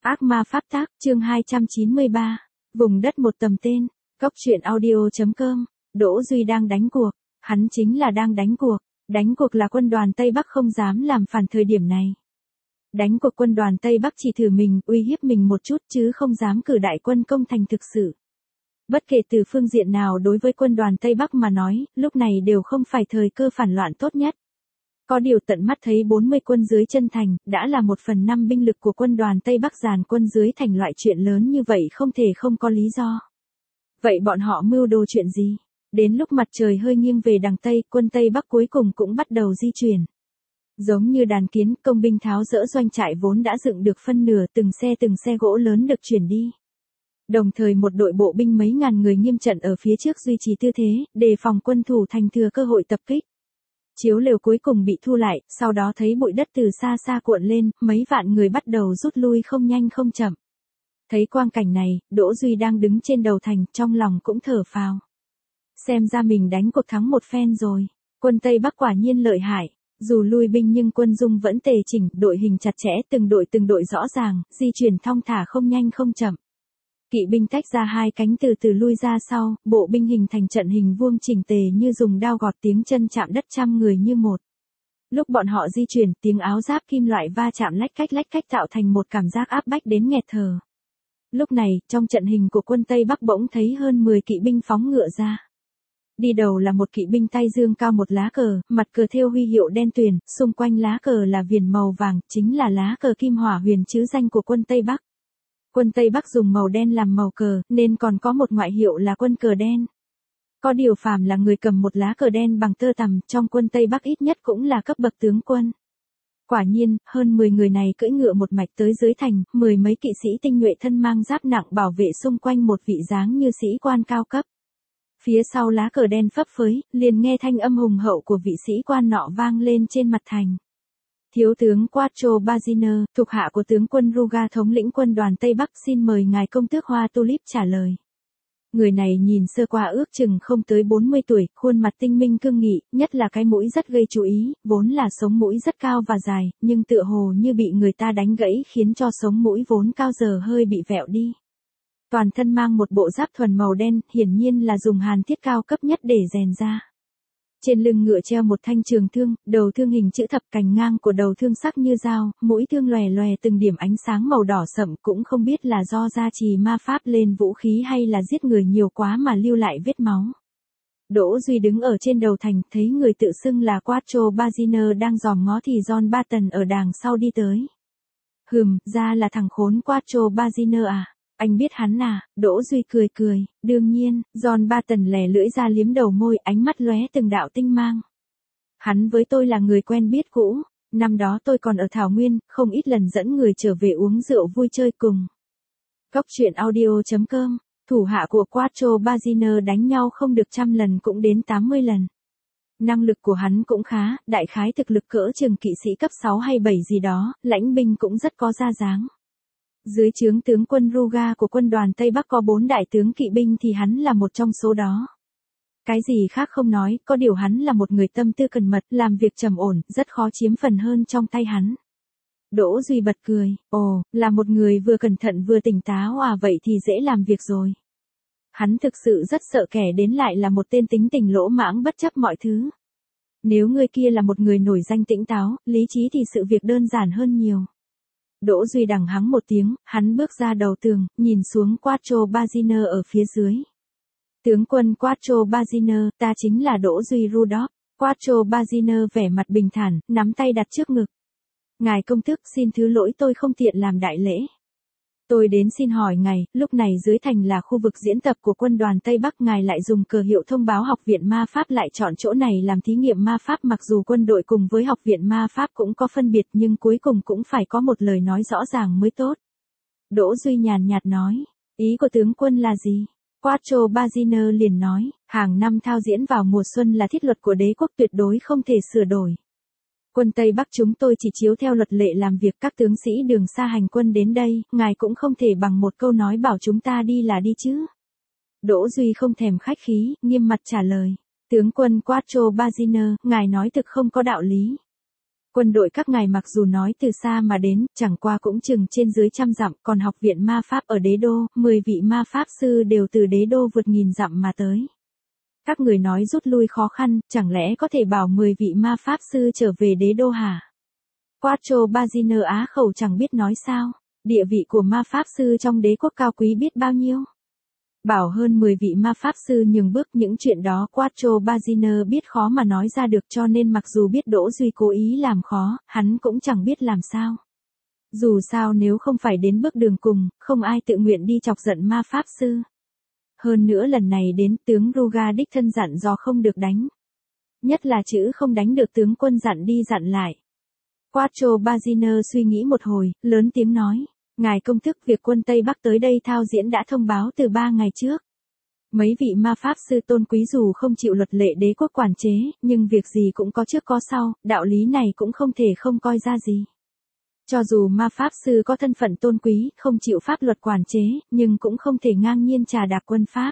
Ác ma pháp tác, chương 293. Vùng đất một tầm tên. Cốc truyện audio.com. Đỗ Duy đang đánh cuộc. Hắn chính là đang đánh cuộc. Đánh cuộc là quân đoàn Tây Bắc không dám làm phản thời điểm này. Đánh cuộc quân đoàn Tây Bắc chỉ thử mình, uy hiếp mình một chút chứ không dám cử đại quân công thành thực sự. Bất kể từ phương diện nào đối với quân đoàn Tây Bắc mà nói, lúc này đều không phải thời cơ phản loạn tốt nhất. Có điều tận mắt thấy 40 quân dưới chân thành, đã là 1/5 binh lực của quân đoàn Tây Bắc dàn quân dưới thành loại chuyện lớn như vậy không thể không có lý do. Vậy bọn họ mưu đồ chuyện gì? Đến lúc mặt trời hơi nghiêng về đằng Tây, quân Tây Bắc cuối cùng cũng bắt đầu di chuyển. Giống như đàn kiến, công binh tháo dỡ doanh trại vốn đã dựng được phân nửa, từng xe gỗ lớn được chuyển đi. Đồng thời một đội bộ binh mấy ngàn người nghiêm trận ở phía trước duy trì tư thế, đề phòng quân thủ thành thừa cơ hội tập kích. Chiếu lều cuối cùng bị thu lại, sau đó thấy bụi đất từ xa xa cuộn lên, mấy vạn người bắt đầu rút lui không nhanh không chậm. Thấy quang cảnh này, Đỗ Duy đang đứng trên đầu thành, trong lòng cũng thở phào. Xem ra mình đánh cuộc thắng một phen rồi. Quân Tây Bắc quả nhiên lợi hại. Dù lui binh nhưng quân dung vẫn tề chỉnh, đội hình chặt chẽ, từng đội rõ ràng, di chuyển thong thả không nhanh không chậm. Kỵ binh tách ra hai cánh từ từ lui ra sau, bộ binh hình thành trận hình vuông chỉnh tề như dùng đao gọt, tiếng chân chạm đất trăm người như một. Lúc bọn họ di chuyển, tiếng áo giáp kim loại va chạm lách cách tạo thành một cảm giác áp bách đến nghẹt thở. Lúc này, trong trận hình của quân Tây Bắc bỗng thấy hơn 10 kỵ binh phóng ngựa ra. Đi đầu là một kỵ binh tay dương cao một lá cờ, mặt cờ thêu huy hiệu đen tuyền, xung quanh lá cờ là viền màu vàng, chính là lá cờ Kim Hỏa Huyền chữ danh của quân Tây Bắc. Quân Tây Bắc dùng màu đen làm màu cờ, nên còn có một ngoại hiệu là quân cờ đen. Có điều phàm là người cầm một lá cờ đen bằng tơ tằm, trong quân Tây Bắc ít nhất cũng là cấp bậc tướng quân. Quả nhiên, hơn 10 người này cưỡi ngựa một mạch tới dưới thành, 10 mấy kỵ sĩ tinh nhuệ thân mang giáp nặng bảo vệ xung quanh một vị dáng như sĩ quan cao cấp. Phía sau lá cờ đen phấp phới, liền nghe thanh âm hùng hậu của vị sĩ quan nọ vang lên trên mặt thành. Thiếu tướng Quattro Baziner, thuộc hạ của tướng quân Ruga thống lĩnh quân đoàn Tây Bắc, xin mời ngài công tước Hoa Tulip trả lời. Người này nhìn sơ qua ước chừng không tới 40 tuổi, khuôn mặt tinh minh cương nghị, nhất là cái mũi rất gây chú ý, vốn là sống mũi rất cao và dài, nhưng tựa hồ như bị người ta đánh gãy khiến cho sống mũi vốn cao giờ hơi bị vẹo đi. Toàn thân mang một bộ giáp thuần màu đen, hiển nhiên là dùng hàn thiết cao cấp nhất để rèn ra. Trên lưng ngựa treo một thanh trường thương, đầu thương hình chữ thập, cành ngang của đầu thương sắc như dao, mũi thương lòe lòe từng điểm ánh sáng màu đỏ sậm, cũng không biết là do gia trì ma pháp lên vũ khí hay là giết người nhiều quá mà lưu lại vết máu. Đỗ Duy đứng ở trên đầu thành, thấy người tự xưng là Quattro Baziner đang dòm ngó thì John Barton ở đằng sau đi tới. Ra là thằng khốn Quattro Baziner à? Anh biết hắn à? Đỗ Duy cười, đương nhiên. John Barton lè lưỡi ra liếm đầu môi, ánh mắt lóe từng đạo tinh mang. Hắn với tôi là người quen biết cũ, năm đó tôi còn ở Thảo Nguyên, không ít lần dẫn người trở về uống rượu vui chơi cùng. Cốc truyện audio.com, thủ hạ của Quattro Baziner đánh nhau không được 100 lần cũng đến 80 lần. Năng lực của hắn cũng khá, đại khái thực lực cỡ chừng kỵ sĩ cấp 6 hay 7 gì đó, lãnh binh cũng rất có ra dáng. Dưới trướng tướng quân Ruga của quân đoàn Tây Bắc có 4 đại tướng kỵ binh thì hắn là một trong số đó. Cái gì khác không nói, có điều hắn là một người tâm tư cẩn mật, làm việc trầm ổn, rất khó chiếm phần hơn trong tay hắn. Đỗ Duy bật cười, ồ, là một người vừa cẩn thận vừa tỉnh táo à, vậy thì dễ làm việc rồi. Hắn thực sự rất sợ kẻ đến lại là một tên tính tình lỗ mãng bất chấp mọi thứ. Nếu người kia là một người nổi danh tĩnh táo, lý trí thì sự việc đơn giản hơn nhiều. Đỗ Duy đằng hắng một tiếng, hắn bước ra đầu tường, nhìn xuống Quattro Baziner ở phía dưới. Tướng quân Quattro Baziner, ta chính là Đỗ Duy Rudolph. Quattro Baziner vẻ mặt bình thản, nắm tay đặt trước ngực. Ngài công tước, xin thứ lỗi tôi không tiện làm đại lễ. Tôi đến xin hỏi ngài, lúc này dưới thành là khu vực diễn tập của quân đoàn Tây Bắc, ngài lại dùng cờ hiệu thông báo học viện ma pháp lại chọn chỗ này làm thí nghiệm ma pháp, mặc dù quân đội cùng với học viện ma pháp cũng có phân biệt nhưng cuối cùng cũng phải có một lời nói rõ ràng mới tốt. Đỗ Duy nhàn nhạt nói, ý của tướng quân là gì? Quattro Baziner liền nói, hàng năm thao diễn vào mùa xuân là thiết luật của đế quốc, tuyệt đối không thể sửa đổi. Quân Tây Bắc chúng tôi chỉ chiếu theo luật lệ làm việc, các tướng sĩ đường xa hành quân đến đây, ngài cũng không thể bằng một câu nói bảo chúng ta đi là đi chứ. Đỗ Duy không thèm khách khí, nghiêm mặt trả lời. Tướng quân Quattro Baziner, ngài nói thực không có đạo lý. Quân đội các ngài mặc dù nói từ xa mà đến, chẳng qua cũng chừng trên dưới trăm dặm, còn học viện ma pháp ở đế đô, 10 vị ma pháp sư đều từ đế đô vượt nghìn dặm mà tới. Các người nói rút lui khó khăn, chẳng lẽ có thể bảo 10 vị ma pháp sư trở về đế đô hả? Quattro Baziner á khẩu chẳng biết nói sao, địa vị của ma pháp sư trong đế quốc cao quý biết bao nhiêu. Bảo hơn 10 vị ma pháp sư nhường bước, những chuyện đó Quattro Baziner biết khó mà nói ra được, cho nên mặc dù biết Đỗ Duy cố ý làm khó, hắn cũng chẳng biết làm sao. Dù sao nếu không phải đến bước đường cùng, không ai tự nguyện đi chọc giận ma pháp sư. Hơn nữa lần này đến tướng Ruga đích thân dặn dò không được đánh. Nhất là chữ không đánh được tướng quân dặn đi dặn lại. Quattro Baziner suy nghĩ một hồi, lớn tiếng nói. Ngài công thức, việc quân Tây Bắc tới đây thao diễn đã thông báo từ 3 ngày trước. Mấy vị ma pháp sư tôn quý dù không chịu luật lệ đế quốc quản chế, nhưng việc gì cũng có trước có sau, đạo lý này cũng không thể không coi ra gì. Cho dù ma pháp sư có thân phận tôn quý, không chịu pháp luật quản chế, nhưng cũng không thể ngang nhiên trà đạp quân pháp.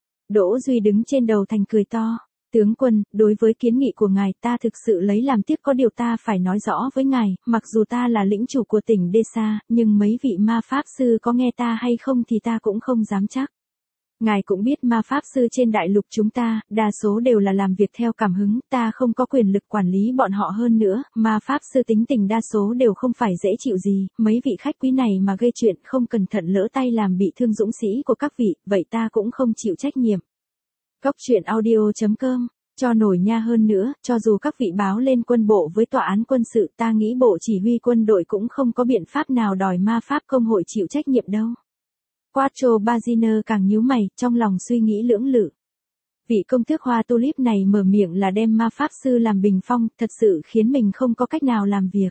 Đỗ Duy đứng trên đầu thành cười to. Tướng quân, đối với kiến nghị của ngài ta thực sự lấy làm tiếc, có điều ta phải nói rõ với ngài, mặc dù ta là lĩnh chủ của tỉnh Desa, nhưng mấy vị ma pháp sư có nghe ta hay không thì ta cũng không dám chắc. Ngài cũng biết ma pháp sư trên đại lục chúng ta, đa số đều là làm việc theo cảm hứng, ta không có quyền lực quản lý bọn họ, hơn nữa, ma pháp sư tính tình đa số đều không phải dễ chịu gì, mấy vị khách quý này mà gây chuyện không cẩn thận lỡ tay làm bị thương dũng sĩ của các vị, vậy ta cũng không chịu trách nhiệm. Góc truyện audio.com, cho nổi nha, hơn nữa, cho dù các vị báo lên quân bộ với tòa án quân sự, ta nghĩ bộ chỉ huy quân đội cũng không có biện pháp nào đòi ma pháp công hội chịu trách nhiệm đâu. Quattro Baziner càng nhíu mày, trong lòng suy nghĩ lưỡng lự. Vị công tước hoa tulip này mở miệng là đem ma pháp sư làm bình phong, thật sự khiến mình không có cách nào làm việc.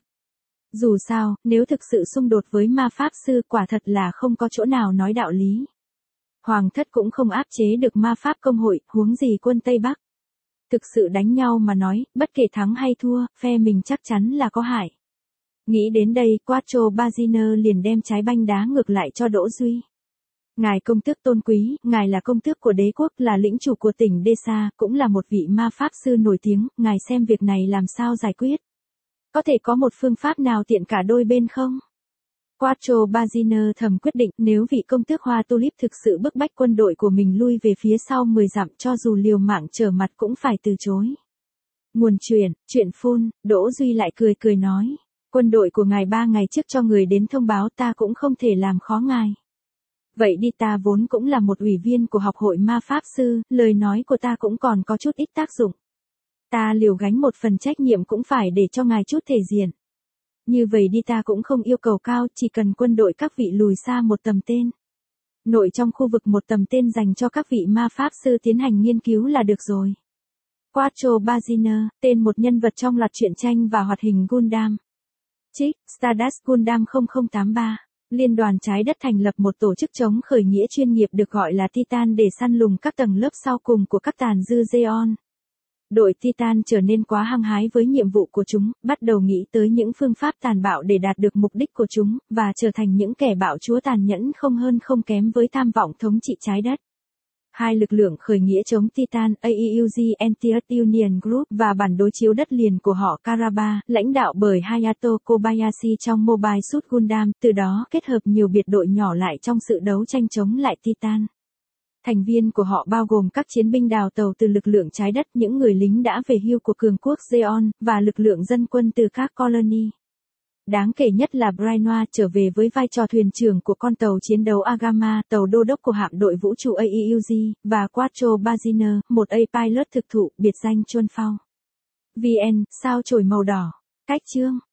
Dù sao, nếu thực sự xung đột với ma pháp sư, quả thật là không có chỗ nào nói đạo lý. Hoàng thất cũng không áp chế được ma pháp công hội, huống gì quân Tây Bắc. Thực sự đánh nhau mà nói, bất kể thắng hay thua, phe mình chắc chắn là có hại. Nghĩ đến đây, Quattro Baziner liền đem trái banh đá ngược lại cho Đỗ Duy. Ngài công tước tôn quý, ngài là công tước của đế quốc, là lĩnh chủ của tỉnh Desa, cũng là một vị ma pháp sư nổi tiếng, ngài xem việc này làm sao giải quyết. Có thể có một phương pháp nào tiện cả đôi bên không? Quattro Baziner thầm quyết định, nếu vị công tước hoa tulip thực sự bức bách quân đội của mình lui về phía sau 10 dặm, cho dù liều mạng trở mặt cũng phải từ chối. Nguồn chuyện phun, Đỗ Duy lại cười nói. Quân đội của ngài 3 ngày trước cho người đến thông báo, ta cũng không thể làm khó ngài. Vậy đi, ta vốn cũng là một ủy viên của học hội ma pháp sư, lời nói của ta cũng còn có chút ít tác dụng. Ta liều gánh một phần trách nhiệm cũng phải để cho ngài chút thể diện. Như vậy đi, ta cũng không yêu cầu cao, chỉ cần quân đội các vị lùi xa một tầm tên. Nội trong khu vực một tầm tên dành cho các vị ma pháp sư tiến hành nghiên cứu là được rồi. Quattro Baziner, tên một nhân vật trong loạt truyện tranh và hoạt hình Gundam. Trích, Stardust Gundam 0083. Liên đoàn Trái Đất thành lập một tổ chức chống khởi nghĩa chuyên nghiệp được gọi là Titan để săn lùng các tầng lớp sau cùng của các tàn dư Zeon. Đội Titan trở nên quá hăng hái với nhiệm vụ của chúng, bắt đầu nghĩ tới những phương pháp tàn bạo để đạt được mục đích của chúng, và trở thành những kẻ bạo chúa tàn nhẫn không hơn không kém với tham vọng thống trị trái đất. Hai lực lượng khởi nghĩa chống Titan, AEUG Anti-Earth Union Group và bản đối chiếu đất liền của họ Karaba, lãnh đạo bởi Hayato Kobayashi trong Mobile Suit Gundam, từ đó kết hợp nhiều biệt đội nhỏ lại trong sự đấu tranh chống lại Titan. Thành viên của họ bao gồm các chiến binh đào tàu từ lực lượng trái đất, những người lính đã về hưu của cường quốc Zeon, và lực lượng dân quân từ các colony. Đáng kể nhất là Brainoa trở về với vai trò thuyền trưởng của con tàu chiến đấu Agama, tàu đô đốc của hạm đội vũ trụ AEUG, và Quattro Baziner, một A-pilot thực thụ, biệt danh Chuân Phao. VN, sao chổi màu đỏ. Cách chương.